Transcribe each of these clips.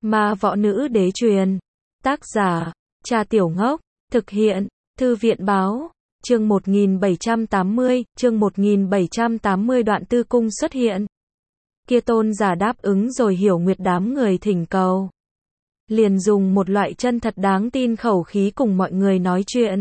Ma Võ Nữ Đế truyền. Tác giả, Cha Tiểu Ngốc. Thực hiện, Thư viện báo. Chương 1780, chương 1780 Đoạn Tư Cung xuất hiện. Kia tôn giả đáp ứng rồi Hiểu Nguyệt đám người thỉnh cầu. Liền dùng một loại chân thật đáng tin khẩu khí cùng mọi người nói chuyện.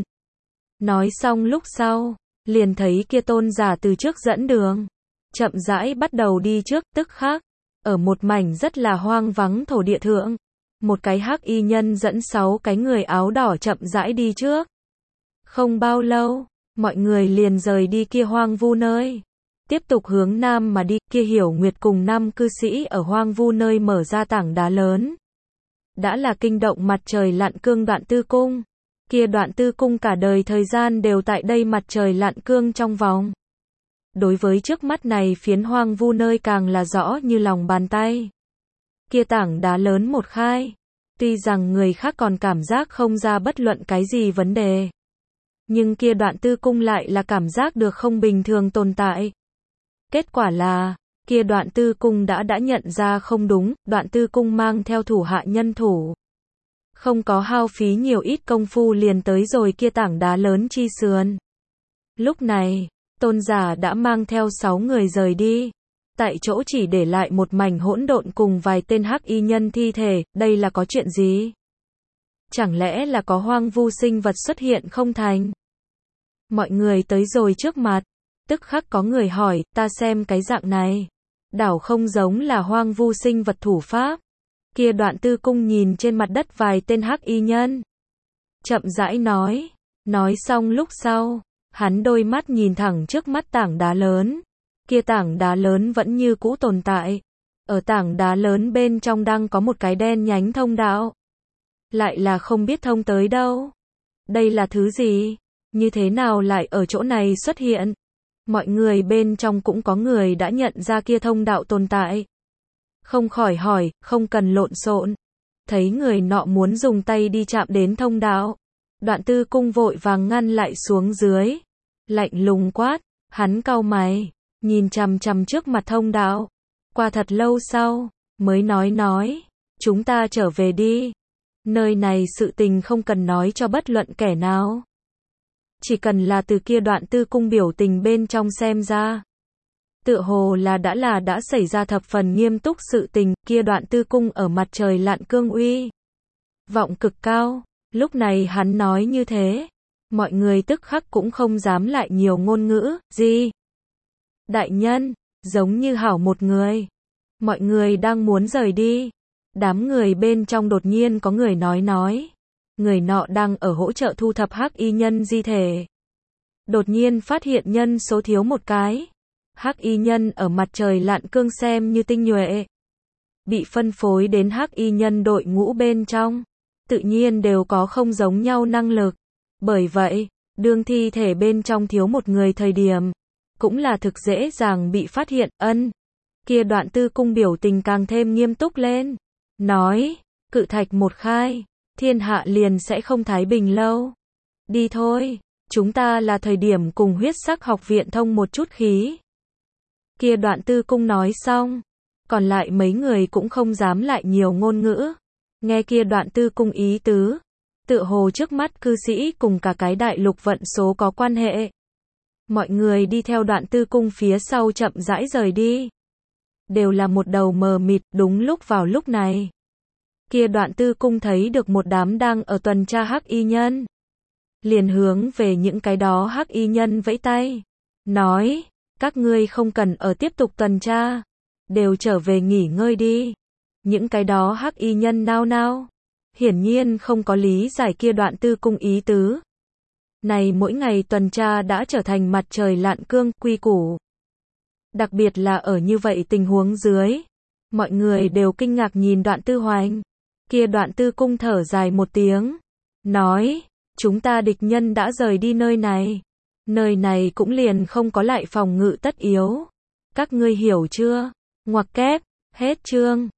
Nói xong lúc sau, liền thấy kia tôn giả từ trước dẫn đường. Chậm rãi bắt đầu đi trước, tức khắc. Ở một mảnh rất là hoang vắng thổ địa thượng. Một cái hắc y nhân dẫn 6 cái người áo đỏ chậm rãi đi trước. Không bao lâu, mọi người liền rời đi kia hoang vu nơi. Tiếp tục hướng nam mà đi, kia Hiểu Nguyệt cùng 5 cư sĩ ở hoang vu nơi mở ra tảng đá lớn. Đã là kinh động mặt trời lặn cương Đoạn Tư Cung. Kia Đoạn Tư Cung cả đời thời gian đều tại đây mặt trời lặn cương trong vòng. Đối với trước mắt này phiến hoang vu nơi càng là rõ như lòng bàn tay. Kia tảng đá lớn một khai. Tuy rằng người khác còn cảm giác không ra bất luận cái gì vấn đề. Nhưng kia Đoạn Tư Cung lại là cảm giác được không bình thường tồn tại. Kết quả là, kia Đoạn Tư Cung đã nhận ra không đúng, Đoạn Tư Cung mang theo thủ hạ nhân thủ. Không có hao phí nhiều ít công phu liền tới rồi kia tảng đá lớn chi sườn. Lúc này, tôn giả đã mang theo 6 người rời đi. Tại chỗ chỉ để lại một mảnh hỗn độn cùng vài tên hắc y nhân thi thể, đây là có chuyện gì? Chẳng lẽ là có hoang vu sinh vật xuất hiện không thành? Mọi người tới rồi trước mặt, tức khắc có người hỏi, ta xem cái dạng này. Đảo không giống là hoang vu sinh vật thủ pháp. Kia Đoạn Tư Cung nhìn trên mặt đất vài tên hắc y nhân. Chậm rãi nói xong lúc sau, hắn đôi mắt nhìn thẳng trước mắt tảng đá lớn. Kia tảng đá lớn vẫn như cũ tồn tại. Ở tảng đá lớn bên trong đang có một cái đen nhánh thông đạo. Lại là không biết thông tới đâu. Đây là thứ gì? Như thế nào lại ở chỗ này xuất hiện? Mọi người bên trong cũng có người đã nhận ra kia thông đạo tồn tại. Không khỏi hỏi, không cần lộn xộn. Thấy người nọ muốn dùng tay đi chạm đến thông đạo. Đoạn Tư Cung vội vàng ngăn lại xuống dưới. Lạnh lùng quát, hắn cau mày, nhìn chằm chằm trước mặt thông đạo. Qua thật lâu sau, mới nói, chúng ta trở về đi. Nơi này sự tình không cần nói cho bất luận kẻ nào. Chỉ cần là từ kia Đoạn Tư Cung biểu tình bên trong xem ra. Tựa hồ là đã xảy ra thập phần nghiêm túc sự tình, kia Đoạn Tư Cung ở mặt trời lặn cương uy. Vọng cực cao, lúc này hắn nói như thế. Mọi người tức khắc cũng không dám lại nhiều ngôn ngữ, gì? Đại nhân, giống như hảo một người. Mọi người đang muốn rời đi. Đám người bên trong đột nhiên có người nói. Người nọ đang ở hỗ trợ thu thập hắc y nhân di thể. Đột nhiên phát hiện nhân số thiếu một cái. Hắc y nhân ở mặt trời lặn cương xem như tinh nhuệ. Bị phân phối đến hắc y nhân đội ngũ bên trong. Tự nhiên đều có không giống nhau năng lực. Bởi vậy, đương thi thể bên trong thiếu một người thời điểm. Cũng là thực dễ dàng bị phát hiện, Kia Đoạn Tư Cung biểu tình càng thêm nghiêm túc lên. Nói, cự thạch một khai, thiên hạ liền sẽ không thái bình lâu. Đi thôi, chúng ta là thời điểm cùng Huyết Sắc học viện thông một chút khí. Kia Đoạn Tư Cung nói xong, còn lại mấy người cũng không dám lại nhiều ngôn ngữ. Nghe kia Đoạn Tư Cung ý tứ, tựa hồ trước mắt cư sĩ cùng cả cái đại lục vận số có quan hệ. Mọi người đi theo Đoạn Tư Cung phía sau chậm rãi rời đi. Đều là một đầu mờ mịt, đúng lúc vào lúc này. Kia Đoạn Tư Cung thấy được một đám đang ở tuần tra hắc y nhân. Liền hướng về những cái đó hắc y nhân vẫy tay. Nói, các ngươi không cần ở tiếp tục tuần tra. Đều trở về nghỉ ngơi đi. Những cái đó hắc y nhân nao. Hiển nhiên không có lý giải kia Đoạn Tư Cung ý tứ. Này mỗi ngày tuần tra đã trở thành mặt trời lặn cương quy củ. Đặc biệt là ở như vậy tình huống dưới. Mọi người đều kinh ngạc nhìn Đoạn Tư Hoành. Kia Đoạn Tư Cung thở dài một tiếng. Nói, chúng ta địch nhân đã rời đi nơi này. Nơi này cũng liền không có lại phòng ngự tất yếu. Các ngươi hiểu chưa? Ngoặc kép, hết chương.